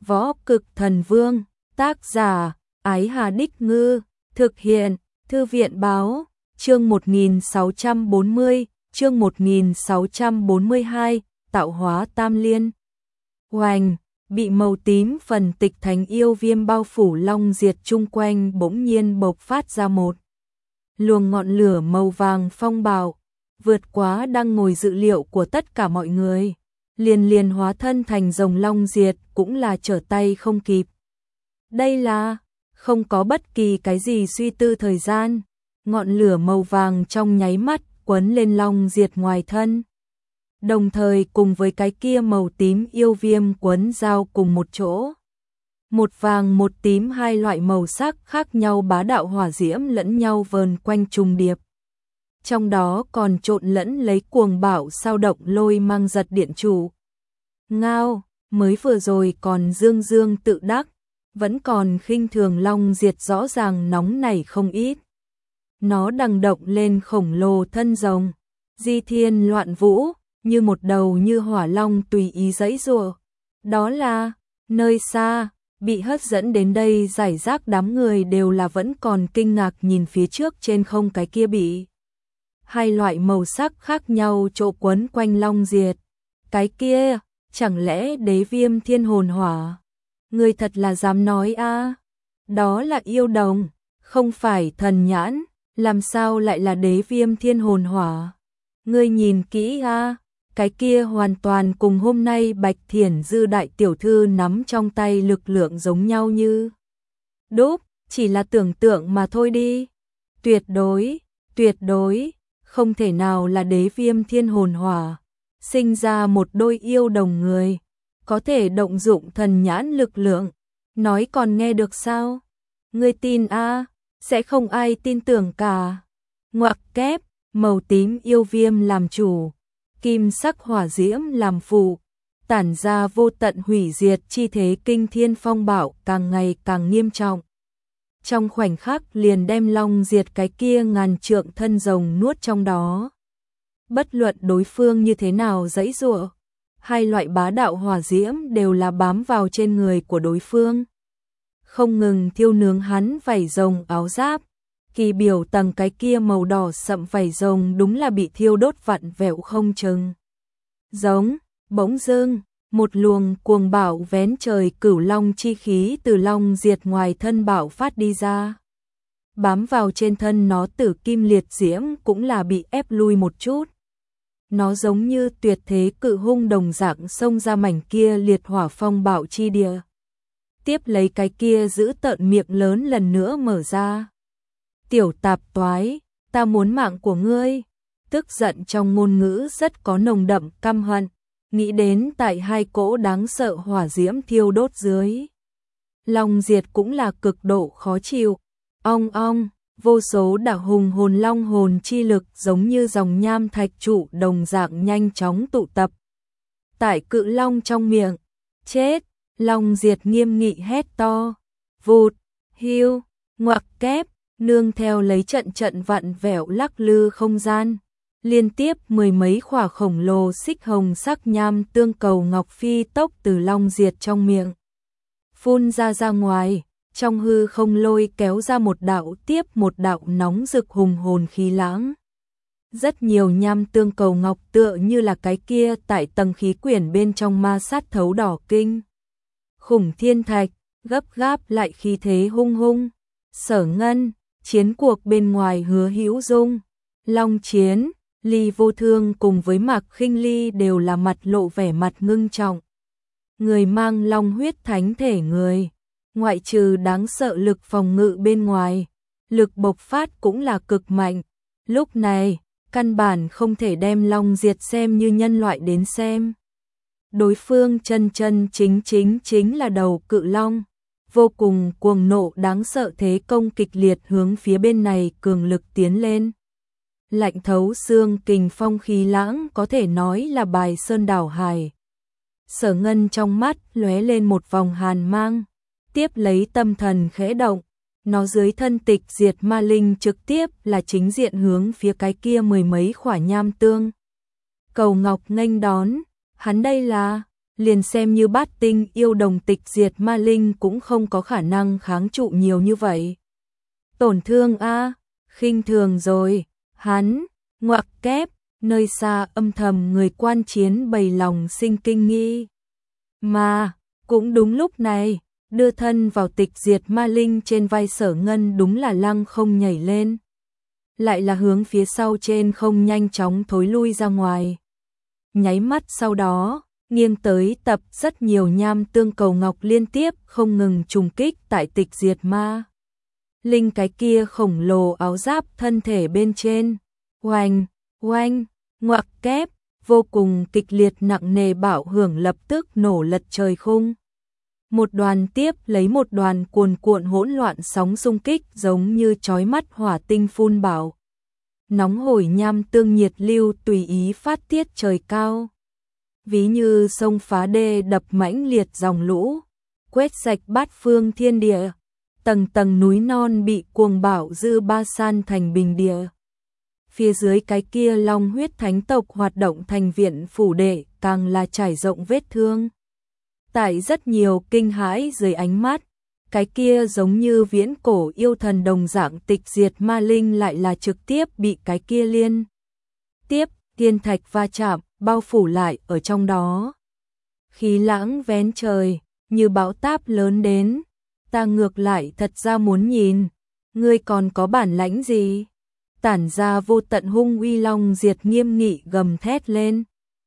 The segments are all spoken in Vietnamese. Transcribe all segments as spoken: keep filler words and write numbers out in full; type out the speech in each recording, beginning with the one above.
Võ Cực Thần Vương, tác giả, Ái Hà Đích Ngư, thực hiện, Thư viện Báo, chương một nghìn sáu trăm bốn mươi, chương một nghìn sáu trăm bốn mươi hai, tạo hóa tam liên. Oành, bị màu tím phần tịch thánh yêu viêm bao phủ long diệt chung quanh bỗng nhiên bộc phát ra một luồng ngọn lửa màu vàng phong bạo, vượt quá đang ngồi dự liệu của tất cả mọi người. Liền liền hóa thân thành rồng long diệt cũng là trở tay không kịp. Đây là, không có bất kỳ cái gì suy tư thời gian, ngọn lửa màu vàng trong nháy mắt quấn lên long diệt ngoài thân. Đồng thời cùng với cái kia màu tím yêu viêm quấn giao cùng một chỗ. Một vàng một tím hai loại màu sắc khác nhau bá đạo hỏa diễm lẫn nhau vờn quanh trùng điệp. Trong đó còn trộn lẫn lấy cuồng bạo sao động lôi mang giật điện chủ. Ngao, mới vừa rồi còn dương dương tự đắc, vẫn còn khinh thường long diệt rõ ràng nóng nảy không ít. Nó đằng động lên khổng lồ thân rồng, di thiên loạn vũ, như một đầu như hỏa long tùy ý giãy giụa. Đó là, nơi xa, bị hấp dẫn đến đây giải rác đám người đều là vẫn còn kinh ngạc nhìn phía trước trên không cái kia bị hai loại màu sắc khác nhau chỗ quấn quanh long diệt. Cái kia, chẳng lẽ đế viêm thiên hồn hỏa? Người thật là dám nói a? À? Đó là yêu đồng, không phải thần nhãn, làm sao lại là đế viêm thiên hồn hỏa? Ngươi nhìn kỹ a, à? Cái kia hoàn toàn cùng hôm nay Bạch Thiển Dư đại tiểu thư nắm trong tay lực lượng giống nhau như đúc, chỉ là tưởng tượng mà thôi đi. Tuyệt đối, tuyệt đối, không thể nào là đế viêm thiên hồn hỏa. Sinh ra một đôi yêu đồng người, có thể động dụng thần nhãn lực lượng, nói còn nghe được sao? Ngươi tin a? À? Sẽ không ai tin tưởng cả. Ngoặc kép, màu tím yêu viêm làm chủ, kim sắc hỏa diễm làm phụ, tản ra vô tận hủy diệt chi thế kinh thiên phong bạo càng ngày càng nghiêm trọng. Trong khoảnh khắc liền đem long diệt cái kia ngàn trượng thân rồng nuốt trong đó. Bất luận đối phương như thế nào giãy giụa, hai loại bá đạo hỏa diễm đều là bám vào trên người của đối phương, không ngừng thiêu nướng hắn vảy rồng áo giáp. Kỳ biểu tầng cái kia màu đỏ sậm vảy rồng đúng là bị thiêu đốt vặn vẹo không chừng. Giống, bỗng dưng, một luồng cuồng bạo vén trời cửu long chi khí từ long diệt ngoài thân bạo phát đi ra. Bám vào trên thân nó tử kim liệt diễm cũng là bị ép lui một chút. Nó giống như tuyệt thế cự hung đồng dạng xông ra mảnh kia liệt hỏa phong bạo chi địa. Tiếp lấy cái kia giữ tợn miệng lớn lần nữa mở ra. Tiểu tạp toái, ta muốn mạng của ngươi. Tức giận trong ngôn ngữ rất có nồng đậm căm hận, nghĩ đến tại hai cỗ đáng sợ hỏa diễm thiêu đốt dưới. Long diệt cũng là cực độ khó chịu. Ong ong, vô số đạo hùng hồn long hồn chi lực giống như dòng nham thạch trụ đồng dạng nhanh chóng tụ tập. Tại cự long trong miệng, chết, long diệt nghiêm nghị hét to, vụt, hiu, ngoặc kép, nương theo lấy trận trận vặn vẹo lắc lư không gian. Liên tiếp mười mấy khỏa khổng lồ xích hồng sắc nham tương cầu ngọc phi tốc từ long diệt trong miệng phun ra ra ngoài, trong hư không lôi kéo ra một đạo tiếp một đạo nóng rực hùng hồn khí lãng. Rất nhiều nham tương cầu ngọc tựa như là cái kia tại tầng khí quyển bên trong ma sát thấu đỏ kinh. Khủng thiên thạch, gấp gáp lại khí thế hung hung. Sở Ngân, chiến cuộc bên ngoài Hứa Hữu Dung, Long Chiến, Ly Vô Thương cùng với Mạc Khinh Ly đều là mặt lộ vẻ mặt ngưng trọng. Người mang long huyết thánh thể người, ngoại trừ đáng sợ lực phòng ngự bên ngoài, lực bộc phát cũng là cực mạnh. Lúc này, căn bản không thể đem long diệt xem như nhân loại đến xem. Đối phương chân chân chính chính chính là đầu cự long, vô cùng cuồng nộ đáng sợ thế công kịch liệt hướng phía bên này cường lực tiến lên. Lạnh thấu xương kình phong khí lãng có thể nói là bài sơn đảo hải. Sở Ngân trong mắt lóe lên một vòng hàn mang, tiếp lấy tâm thần khẽ động, nó dưới thân tịch diệt ma linh trực tiếp là chính diện hướng phía cái kia mười mấy khỏa nham tương cầu ngọc nghênh đón. Hắn đây là liền xem như bát tinh yêu đồng tịch diệt ma linh cũng không có khả năng kháng trụ nhiều như vậy. Tổn thương a, khinh thường rồi, hắn, ngoặc kép, nơi xa âm thầm người quan chiến bày lòng sinh kinh nghi. Mà, cũng đúng lúc này, đưa thân vào tịch diệt ma linh trên vai Sở Ngân đúng là lăng không nhảy lên. Lại là hướng phía sau trên không nhanh chóng thối lui ra ngoài. Nháy mắt sau đó, nghiêng tới tập rất nhiều nham tương cầu ngọc liên tiếp không ngừng trùng kích tại tịch diệt ma linh cái kia khổng lồ áo giáp thân thể bên trên. Oanh, oanh, ngoặc kép, vô cùng kịch liệt nặng nề bạo hưởng lập tức nổ lật trời khung. Một đoàn tiếp lấy một đoàn cuồn cuộn hỗn loạn sóng xung kích giống như chói mắt hỏa tinh phun bạo. Nóng hổi nham tương nhiệt lưu tùy ý phát tiết trời cao. Ví như sông phá đê đập mãnh liệt dòng lũ, quét sạch bát phương thiên địa. Tầng tầng núi non bị cuồng bạo dư ba san thành bình địa. Phía dưới cái kia long huyết thánh tộc hoạt động thành viện phủ đệ càng là trải rộng vết thương. Tại rất nhiều kinh hãi dưới ánh mắt, cái kia giống như viễn cổ yêu thần đồng dạng tịch diệt ma linh lại là trực tiếp bị cái kia liên tiếp thiên thạch va chạm, bao phủ lại ở trong đó. Khí lãng vén trời, như bão táp lớn đến, ta ngược lại thật ra muốn nhìn, ngươi còn có bản lãnh gì? Tản ra vô tận hung uy long diệt nghiêm nghị gầm thét lên.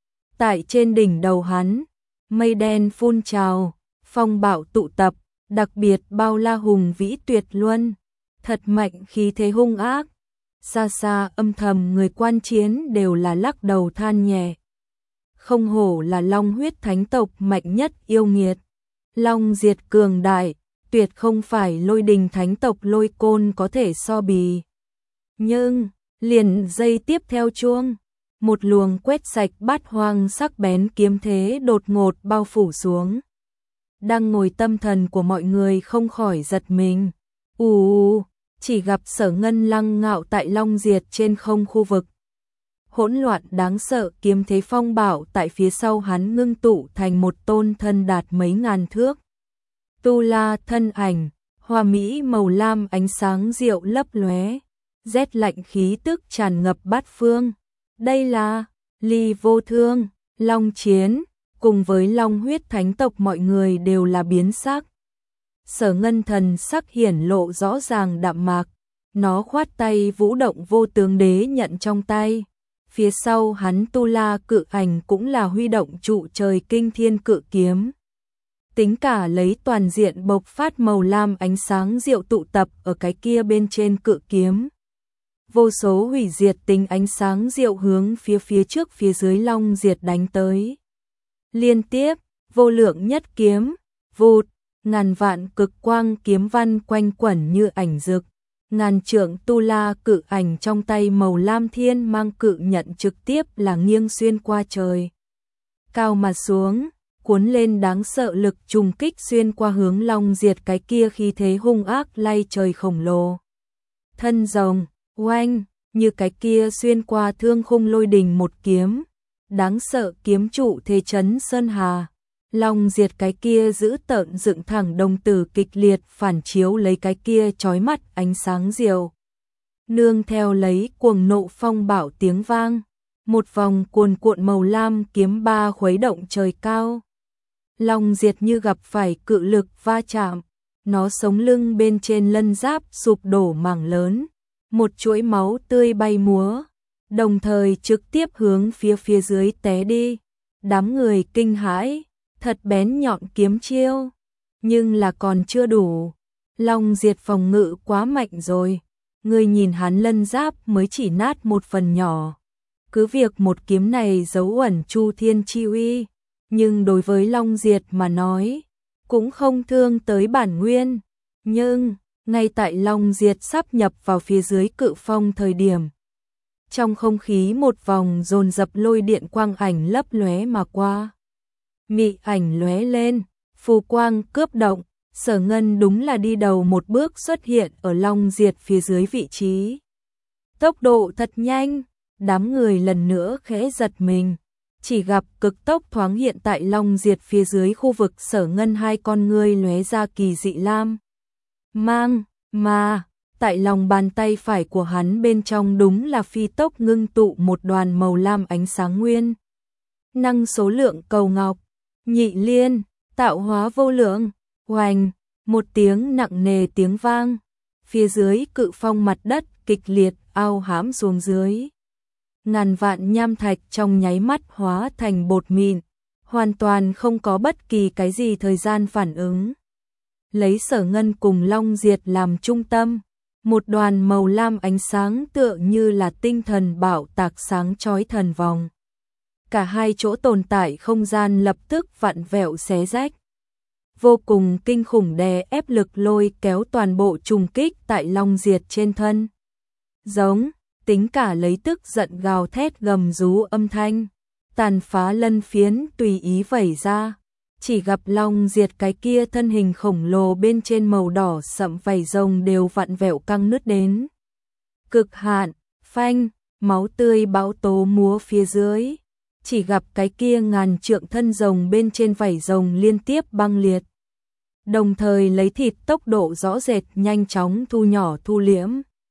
Tại trên đỉnh đầu hắn, mây đen phun trào, phong bạo tụ tập, đặc biệt bao la hùng vĩ tuyệt luân, thật mạnh khí thế hung ác. Xa xa âm thầm người quan chiến đều là lắc đầu than nhẹ. Không hổ là long huyết thánh tộc mạnh nhất yêu nghiệt. Long diệt cường đại, tuyệt không phải lôi đình thánh tộc lôi côn có thể so bì. Nhưng, liền giây tiếp theo chuông, một luồng quét sạch bát hoang sắc bén kiếm thế đột ngột bao phủ xuống. Đang ngồi tâm thần của mọi người không khỏi giật mình. Ù, chỉ gặp Sở Ngân lăng ngạo tại long diệt trên không khu vực. Hỗn loạn đáng sợ kiếm thế phong bạo tại phía sau hắn ngưng tụ thành một tôn thân đạt mấy ngàn thước. Tu la thân ảnh, hoa mỹ màu lam ánh sáng diệu lấp lóe, rét lạnh khí tức tràn ngập bát phương. Đây là Ly Vô Thương, Long Chiến, cùng với Long huyết thánh tộc mọi người đều là biến sắc. Sở Ngân thần sắc hiển lộ rõ ràng đạm mạc, nó khoát tay vũ động vô tướng đế nhận trong tay. Phía sau hắn tu la cự ảnh cũng là huy động trụ trời kinh thiên cự kiếm. Tính cả lấy toàn diện bộc phát màu lam ánh sáng diệu tụ tập ở cái kia bên trên cự kiếm. Vô số hủy diệt tính ánh sáng diệu hướng phía phía trước phía dưới long diệt đánh tới. Liên tiếp, vô lượng nhất kiếm, vụt, ngàn vạn cực quang kiếm văn quanh quẩn như ảnh dực. Ngàn trượng tu la cự ảnh trong tay màu lam thiên mang cự nhận trực tiếp là nghiêng xuyên qua trời cao mà xuống, cuốn lên đáng sợ lực trùng kích xuyên qua hướng long diệt cái kia khi thế hung ác lay trời khổng lồ. Thân rồng, oanh, như cái kia xuyên qua thương khung lôi đình một kiếm, đáng sợ kiếm trụ thế chấn sơn hà. Long diệt cái kia giữ tợn dựng thẳng đồng tử kịch liệt phản chiếu lấy cái kia chói mắt ánh sáng diệu. Nương theo lấy cuồng nộ phong bạo tiếng vang, một vòng cuồn cuộn màu lam kiếm ba khuấy động trời cao. Long diệt như gặp phải cự lực va chạm, nó sống lưng bên trên lân giáp sụp đổ mảng lớn, một chuỗi máu tươi bay múa, đồng thời trực tiếp hướng phía phía dưới té đi. Đám người kinh hãi. Thật bén nhọn kiếm chiêu, nhưng là còn chưa đủ. Long diệt phòng ngự quá mạnh rồi, người nhìn hắn lân giáp mới chỉ nát một phần nhỏ. Cứ việc một kiếm này giấu ẩn chu thiên chi uy, nhưng đối với long diệt mà nói, cũng không thương tới bản nguyên. Nhưng, ngay tại long diệt sắp nhập vào phía dưới cự phong thời điểm, trong không khí một vòng dồn dập lôi điện quang ảnh lấp lóe mà qua. Mị ảnh lóe lên, phù quang cướp động, Sở Ngân đúng là đi đầu một bước xuất hiện ở long diệt phía dưới vị trí. Tốc độ thật nhanh, đám người lần nữa khẽ giật mình. chỉ gặp cực tốc thoáng hiện tại Long Diệt phía dưới khu vực Sở Ngân, hai con ngươi lóe ra kỳ dị lam mang, mà tại lòng bàn tay phải của hắn bên trong đúng là phi tốc ngưng tụ một đoàn màu lam ánh sáng nguyên. Năng số lượng cầu ngọc, nhị liên, tạo hóa vô lượng, oành, một tiếng nặng nề tiếng vang. Phía dưới cự phong mặt đất kịch liệt ao hãm xuống dưới. Ngàn vạn nham thạch trong nháy mắt hóa thành bột mịn, hoàn toàn không có bất kỳ cái gì thời gian phản ứng. Lấy Sở Ngân cùng Long Diệt làm trung tâm, một đoàn màu lam ánh sáng tựa như là tinh thần bạo tạc sáng chói thần vòng. Cả hai chỗ tồn tại không gian lập tức vặn vẹo xé rách. Vô cùng kinh khủng đè ép lực lôi kéo toàn bộ trùng kích tại Long Diệt trên thân. Giống, tính cả lấy tức giận gào thét gầm rú âm thanh, tàn phá lân phiến tùy ý vẩy ra. Chỉ gặp Long Diệt cái kia thân hình khổng lồ bên trên màu đỏ sậm vảy rồng đều vặn vẹo căng nứt đến cực hạn, phanh, máu tươi bão tố múa phía dưới. Chỉ gặp cái kia ngàn trượng thân rồng bên trên vảy rồng liên tiếp băng liệt, đồng thời lấy thịt tốc độ rõ rệt nhanh chóng thu nhỏ thu liễm.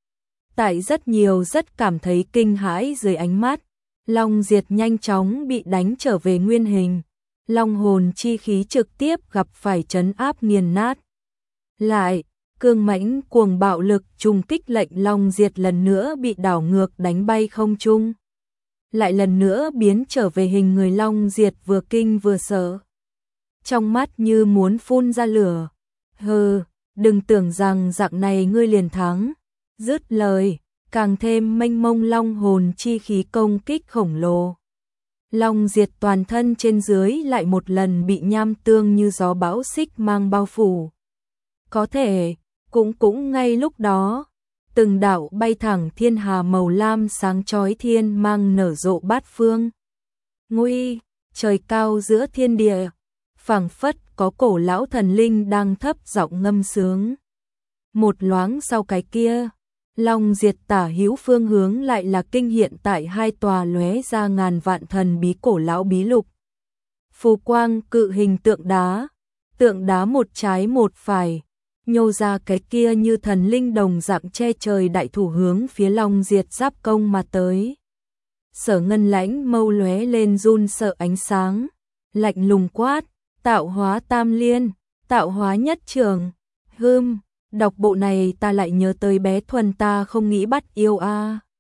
Tại rất nhiều rất cảm thấy kinh hãi dưới ánh mắt, Long Diệt nhanh chóng bị đánh trở về nguyên hình. Long hồn chi khí trực tiếp gặp phải trấn áp nghiền nát. Lại, cương mãnh cuồng bạo lực trùng kích lệnh Long Diệt lần nữa bị đảo ngược đánh bay không trung. Lại lần nữa biến trở về hình người. Long Diệt vừa kinh vừa sợ, trong mắt như muốn phun ra lửa. Hừ, đừng tưởng rằng dạng này ngươi liền thắng. Dứt lời, càng thêm mênh mông long hồn chi khí công kích khổng lồ. Long Diệt toàn thân trên dưới lại một lần bị nham tương như gió bão xích mang bao phủ. Có thể, cũng cũng ngay lúc đó, từng đạo bay thẳng thiên hà màu lam sáng chói thiên mang nở rộ bát phương. Nguy, trời cao giữa thiên địa, phảng phất có cổ lão thần linh đang thấp giọng ngâm sướng. Một loáng sau cái kia, Long Diệt tả hữu phương hướng lại là kinh hiện tại hai tòa lóe ra ngàn vạn thần bí cổ lão bí lục. Phù quang cự hình tượng đá, tượng đá một trái một phải, nhô ra cái kia như thần linh đồng dạng che trời đại thủ hướng phía Long Diệt giáp công mà tới. Sở Ngân lãnh mâu lóe lên run sợ ánh sáng, lạnh lùng quát, tạo hóa tam liên, tạo hóa nhất trường. Hừm, đọc bộ này ta lại nhớ tới bé Thuần ta không nghĩ bắt yêu a. À.